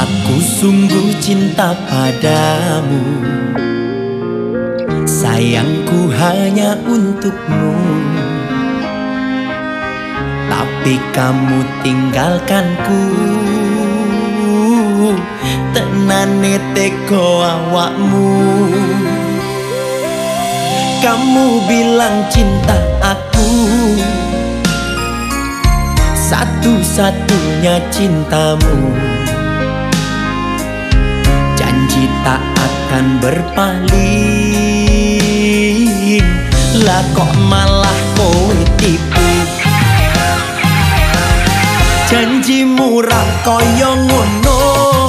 Aku sungguh cinta padamu, sayangku hanya untukmu. Tapi kamu tinggalkanku, tenane teko awakmu. Kamu bilang cinta aku, satu-satunya cintamu. Janji tak akan berpaling, lah kok malah kowe tipu. Janjimu ra koyo ngono,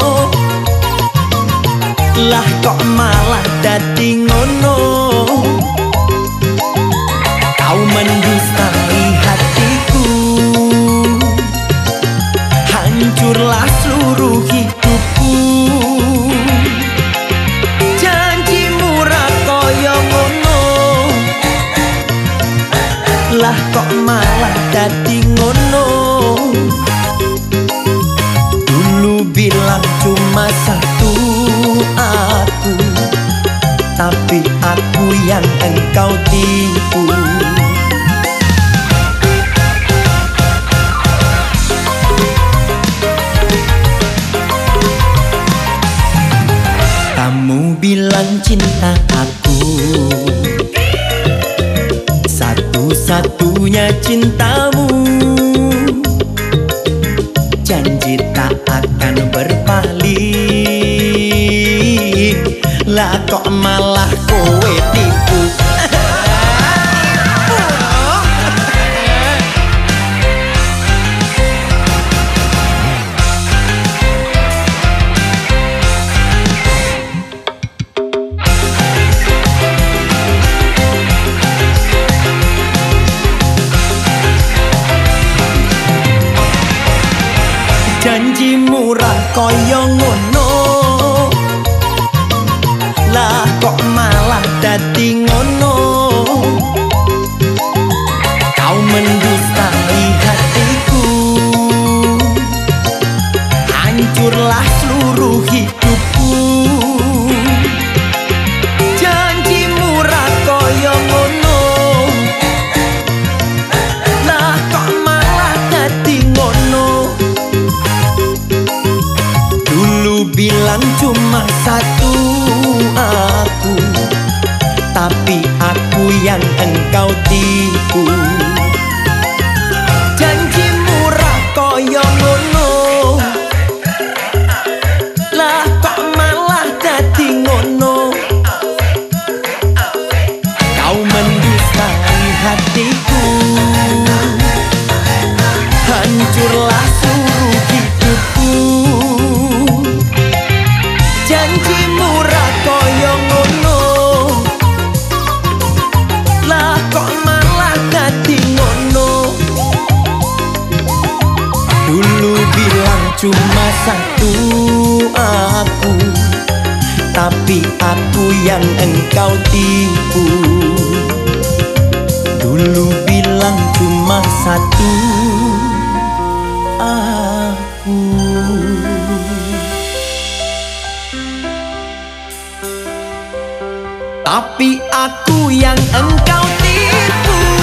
lah kok malah dadi ngono. Kau mendustai hatiku, hancurlah seluruh hidupku. Janjimu ra koyo ngono, lah kok malah dadi ngono. Dulu bilang cuma satu aku, tapi aku yang engkau tipu. Kamu bilang cinta aku, satu-satunya cintamu. Janji tak akan berpaling, lah kok malah kowe tipu. Janjimu ra koyo ngono, lah kok malah dadi ngono. Kau mendustai hatiku, hancurlah seluruh hidupku. Janjimu ra koyo ngono, lah kok malah dadi ngono. Bilang cuma satu aku, tapi aku yang engkau tipu. Janjimu ra koyo ngono, lah kok malah dadi ngono. Kau mendustai hatiku, hancurlah seluruh hidupku. Janjimu ra koyo ngono, lah kok malah dadi ngono. Dulu bilang cuma satu aku, tapi aku yang engkau tipu. Dulu bilang cuma satu aku, tapi aku yang engkau tipu.